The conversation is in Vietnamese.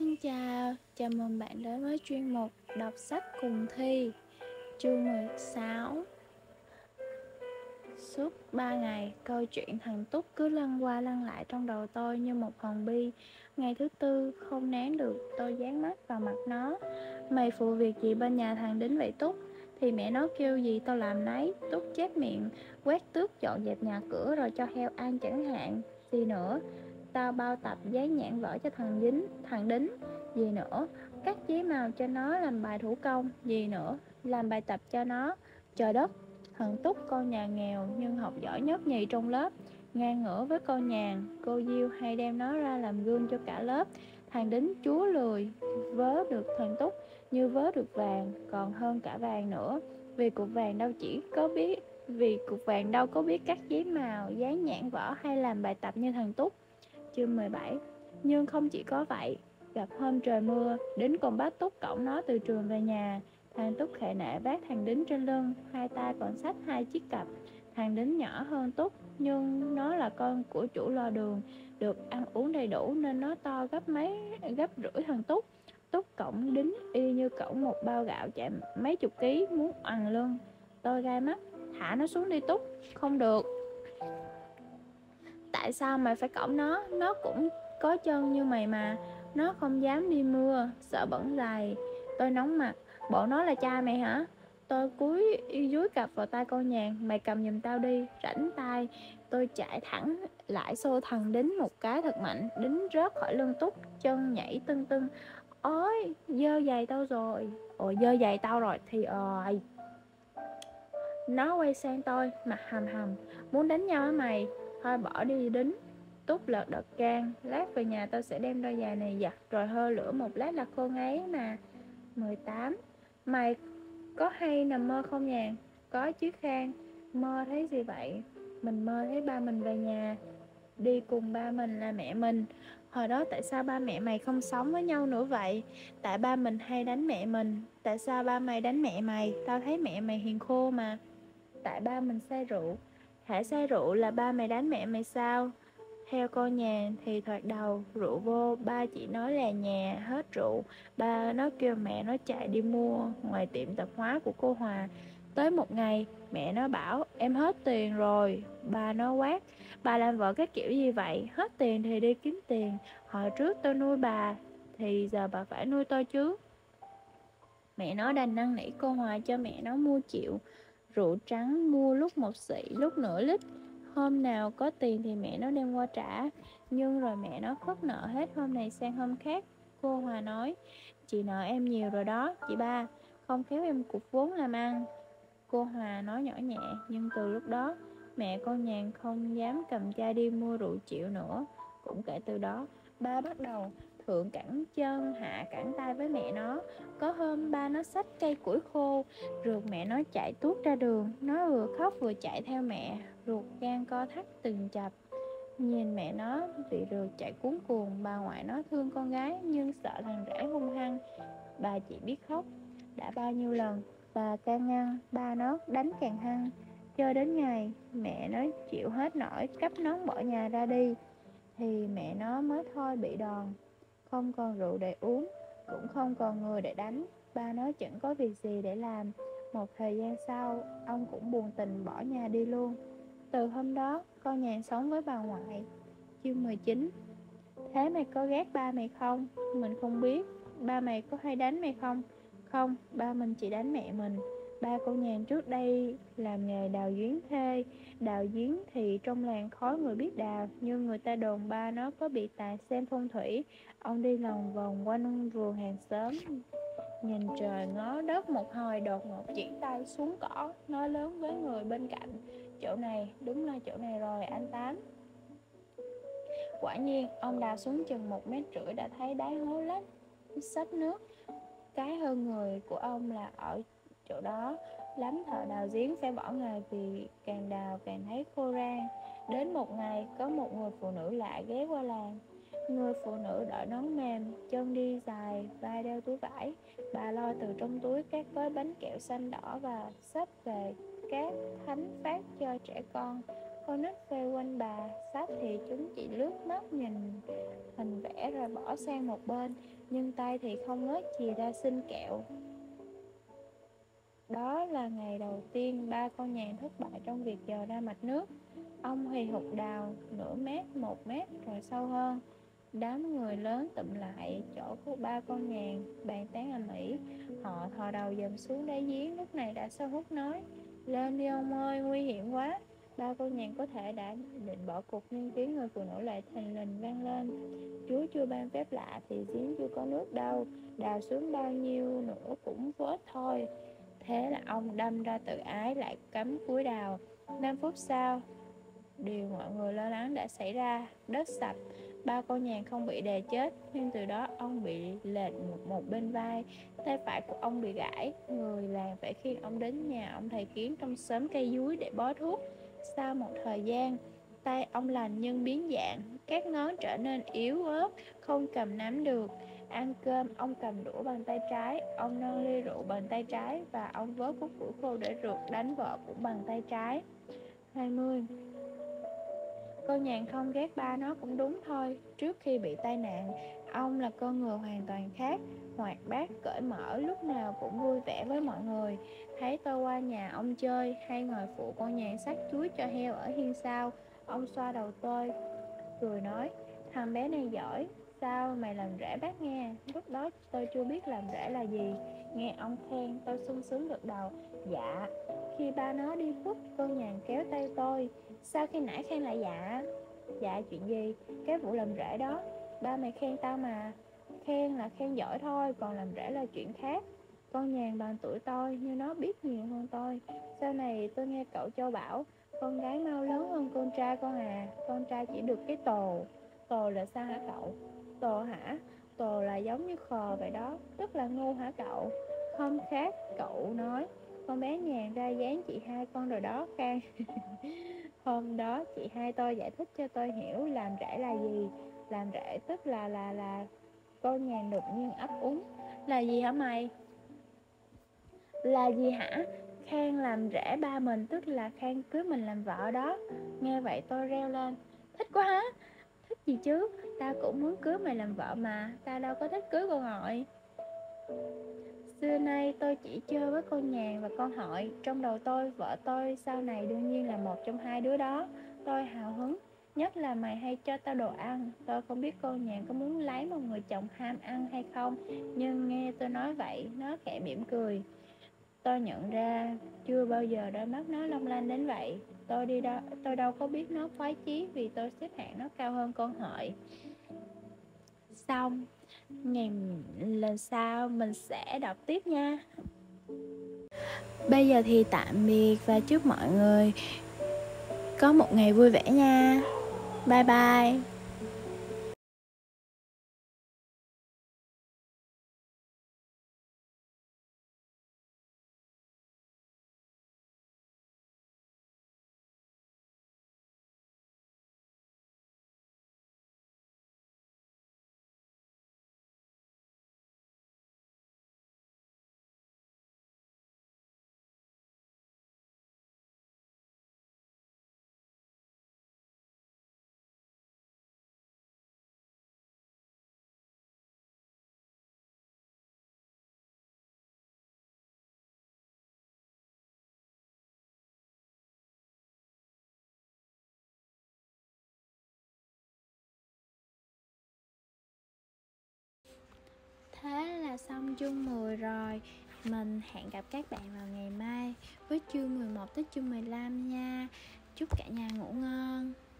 Xin chào mừng bạn đến với chuyên mục đọc sách cùng Thi. Chương 16. Suốt 3 ngày, câu chuyện thằng Túc cứ lăn qua lăn lại trong đầu tôi như một hòn bi. Ngày thứ tư, không nén được, tôi dán mắt vào mặt nó. Mày phụ việc gì bên nhà thằng Đính vậy Túc? Thì mẹ nó kêu gì tao làm nấy. Túc chép miệng, quét tước dọn dẹp nhà cửa rồi cho heo ăn chẳng hạn. Gì nữa? Tao bao tập dán nhãn vở cho thằng Đính. Gì nữa? Cắt giấy màu cho nó làm bài thủ công. Gì nữa? Làm bài tập cho nó. Trời đất! Thằng Túc con nhà nghèo nhưng học giỏi nhất nhì trong lớp, ngang ngửa với con Nhàn. Cô Diêu hay đem nó ra làm gương cho cả lớp. Thằng Đính chúa lười, vớ được thằng Túc như vớ được vàng, còn hơn cả vàng nữa. Vì cục vàng đâu có biết cắt giấy màu, dán nhãn vở hay làm bài tập như thằng Túc. Chương 17. Nhưng không chỉ có vậy, gặp hôm trời mưa, Đính còn bắt Túc cõng nó từ trường về nhà. Thằng Túc khệ nệ vác thằng Đính trên lưng, hai tay còn xách hai chiếc cặp. Thằng Đính nhỏ hơn Túc, nhưng nó là con của chủ lò đường, được ăn uống đầy đủ nên nó to gấp rưỡi thằng Túc. Túc cõng Đính y như cõng một bao gạo chạy mấy chục ký muốn oằn lưng. Tôi gai mắt, thả nó xuống đi Túc. Không được. Tại sao mày phải cõng nó? Nó cũng có chân như mày mà. Nó không dám đi mưa, sợ bẩn giày. Tôi nóng mặt, bộ nó là cha mày hả? Tôi cúi dúi cặp vào tay con Nhàn. Mày cầm giùm tao đi. Rảnh tay, tôi chạy thẳng lại xô thằng Đính một cái thật mạnh. Đính rớt khỏi lưng Túc, chân nhảy tưng tưng. Ôi, dơ giày tao rồi. Ôi, dơ giày tao rồi thì Nó quay sang tôi, mặt hầm hầm. Muốn đánh nhau hả mày? Thôi bỏ đi Đính. Túc lật đật can. Lát về nhà tao sẽ đem đôi giày này giặt rồi hơ lửa một lát là khô ngấy mà. 18. Mày có hay nằm mơ không Nhàn? Có chứ Khang. Mơ thấy gì vậy? Mình mơ thấy ba mình về nhà, đi cùng ba mình là mẹ mình. Hồi đó tại sao ba mẹ mày không sống với nhau nữa vậy? Tại ba mình hay đánh mẹ mình. Tại sao ba mày đánh mẹ mày? Tao thấy mẹ mày hiền khô mà. Tại ba mình say rượu. Hả, say rượu là ba mày đánh mẹ mày sao? Theo con Nhàn thì thoạt đầu rượu vô, ba chỉ nói là nhà hết rượu. Ba nó kêu mẹ nó chạy đi mua ngoài tiệm tạp hóa của cô Hòa. Tới một ngày, mẹ nó bảo em hết tiền rồi. Ba nó quát, bà làm vợ cái kiểu gì vậy? Hết tiền thì đi kiếm tiền. Hồi trước tôi nuôi bà, thì giờ bà phải nuôi tôi chứ. Mẹ nó đành năn nỉ cô Hòa cho mẹ nó mua chịu. Rượu trắng mua lúc 1 xị, lúc nửa lít. Hôm nào có tiền thì mẹ nó đem qua trả. Nhưng rồi mẹ nó khất nợ hết hôm này sang hôm khác. Cô Hòa nói, chị nợ em nhiều rồi đó, chị ba. Không khéo em cục vốn làm ăn. Cô Hòa nói nhỏ nhẹ, nhưng từ lúc đó, mẹ con Nhàn không dám cầm chai đi mua rượu chịu nữa. Cũng kể từ đó, ba bắt đầu thượng cẳng chân, hạ cẳng tay với mẹ nó. Có hôm ba nó xách cây củi khô, rượt mẹ nó chạy tuốt ra đường. Nó vừa khóc vừa chạy theo mẹ, ruột gan co thắt từng chập. Nhìn mẹ nó bị rượt chạy cuống cuồng, bà ngoại nó thương con gái nhưng sợ thằng rể hung hăng. Bà chỉ biết khóc. Đã bao nhiêu lần bà can ngăn, ba nó đánh càng hăng. Cho đến ngày mẹ nó chịu hết nổi cắp nón bỏ nhà ra đi, thì mẹ nó mới thôi bị đòn. Không còn rượu để uống, cũng không còn người để đánh. Ba nó chẳng có việc gì để làm. Một thời gian sau, ông cũng buồn tình bỏ nhà đi luôn. Từ hôm đó, con Nhàn sống với bà ngoại. Chương 19. Thế mày có ghét ba mày không? Mình không biết. Ba mày có hay đánh mày không? Không, ba mình chỉ đánh mẹ mình. Ba con Nhàn trước đây làm nghề đào giếng thuê. Đào giếng thì trong làng khó người biết đào, nhưng người ta đồn ba nó có bị tài xem phong thủy. Ông đi lòng vòng quanh vườn hàng xóm, nhìn trời ngó đất một hồi, đột ngột chỉ tay xuống cỏ, nói lớn với người bên cạnh, chỗ này, đúng là chỗ này rồi anh Tám. Quả nhiên, ông đào xuống chừng 1,5 mét đã thấy đáy hố lách, xách nước. Cái hơn người của ông là ở chỗ đó. Lắm thợ đào giếng phải bỏ nghề vì càng đào càng thấy khô rang. Đến một ngày, có một người phụ nữ lạ ghé qua làng. Người phụ nữ đội nón mềm, chân đi dài, vai đeo túi vải. Bà lôi từ trong túi các gói bánh kẹo xanh đỏ và xách về các thánh phát cho trẻ con. Con nít vây quanh bà, sách thì chúng chỉ lướt mắt nhìn hình vẽ rồi bỏ sang một bên, nhưng tay thì không ngớt chìa ra xin kẹo. Đó là ngày đầu tiên ba con nhàn thất bại trong việc dò ra mạch nước. Ông hì hục đào nửa mét, 1 mét rồi sâu hơn. Đám người lớn tụm lại chỗ của ba con nhàn, bàn tán ầm ĩ. Họ thò đầu dầm xuống đáy giếng. Lúc này đã sâu hút nói: "Lên đi ông ơi, nguy hiểm quá." Ba cô nhàn có thể đã định bỏ cuộc, nhưng tiếng người phụ nữ lại thình lình vang lên: "Chúa chưa ban phép lạ thì giếng chưa có nước đâu, đào xuống bao nhiêu nữa cũng vớt thôi." Thế là ông đâm ra tự ái, lại cắm cúi đào. 5 phút sau, điều mọi người lo lắng đã xảy ra. Đất sập, ba con nhàn không bị đè chết, nhưng từ đó ông bị lệch một bên vai, tay phải của ông bị gãy. Người làng phải khiêng ông đến nhà ông thầy Kiến trong xóm cây dúi để bó thuốc. Sau một thời gian, tay ông lành nhưng biến dạng, các ngón trở nên yếu ớt, không cầm nắm được. Ăn cơm, ông cầm đũa bằng tay trái, ông nâng ly rượu bằng tay trái, và ông vớ khúc củi khô để rượt đánh vợ cũng bằng tay trái. 20. Con nhàn không ghét ba nó cũng đúng thôi. Trước khi bị tai nạn, ông là con người hoàn toàn khác, hoạt bát, cởi mở, lúc nào cũng vui vẻ với mọi người. Thấy tôi qua nhà ông chơi, hay ngồi phụ con nhàn xắt chuối cho heo ở hiên sau, ông xoa đầu tôi, cười nói: "Thằng bé này giỏi, sao mày làm rễ bác nghe." Lúc đó tôi chưa biết làm rễ là gì. Nghe ông khen, tôi sung sướng gật đầu: "Dạ." Khi ba nó đi khuất, con nhàn kéo tay tôi: "Sao khi nãy khen lại dạ?" "Dạ chuyện gì?" "Cái vụ làm rễ đó, ba mày khen tao mà." "Khen là khen giỏi thôi, còn làm rễ là chuyện khác." Con nhàn bằng tuổi tôi, nhưng nó biết nhiều hơn tôi. Sau này tôi nghe cậu Châu bảo: "Con gái mau lớn hơn con trai con à, con trai chỉ được cái tồ." "Tồ là sao hả cậu?" "Tồ hả? Tồ là giống như khờ vậy đó." "Tức là ngu hả cậu?" "Không khác." Cậu nói. Con bé nhàn ra dáng chị hai con rồi đó Khang. Hôm đó chị hai tôi giải thích cho tôi hiểu làm rễ là gì. Làm rễ tức là con nhàn đột nhiên ấp úng. "Là gì hả mày?" "Là gì hả?" "Khang làm rễ ba mình, tức là Khang cưới mình làm vợ đó." Nghe vậy tôi reo lên: "Thích quá hả?" "Thích gì chứ, tao cũng muốn cưới mày làm vợ mà, tao đâu có thích cưới con Hội." Xưa nay tôi chỉ chơi với con nhàn và con Hội. Trong đầu tôi, vợ tôi sau này đương nhiên là một trong hai đứa đó. Tôi hào hứng, nhất là mày hay cho tao đồ ăn. Tôi không biết con nhàn có muốn lấy một người chồng ham ăn hay không, nhưng nghe tôi nói vậy, nó khẽ mỉm cười. Tôi nhận ra chưa bao giờ đôi mắt nó long lanh đến vậy. Tôi đâu có biết nó khoái chí vì tôi xếp hạng nó cao hơn con Hợi. Xong, ngày lần sau mình sẽ đọc tiếp nha. Bây giờ thì tạm biệt và chúc mọi người có một ngày vui vẻ nha. Bye bye. Thế là xong chương 10 rồi. Mình hẹn gặp các bạn vào ngày mai với chương 11 tới chương 15 nha. Chúc cả nhà ngủ ngon.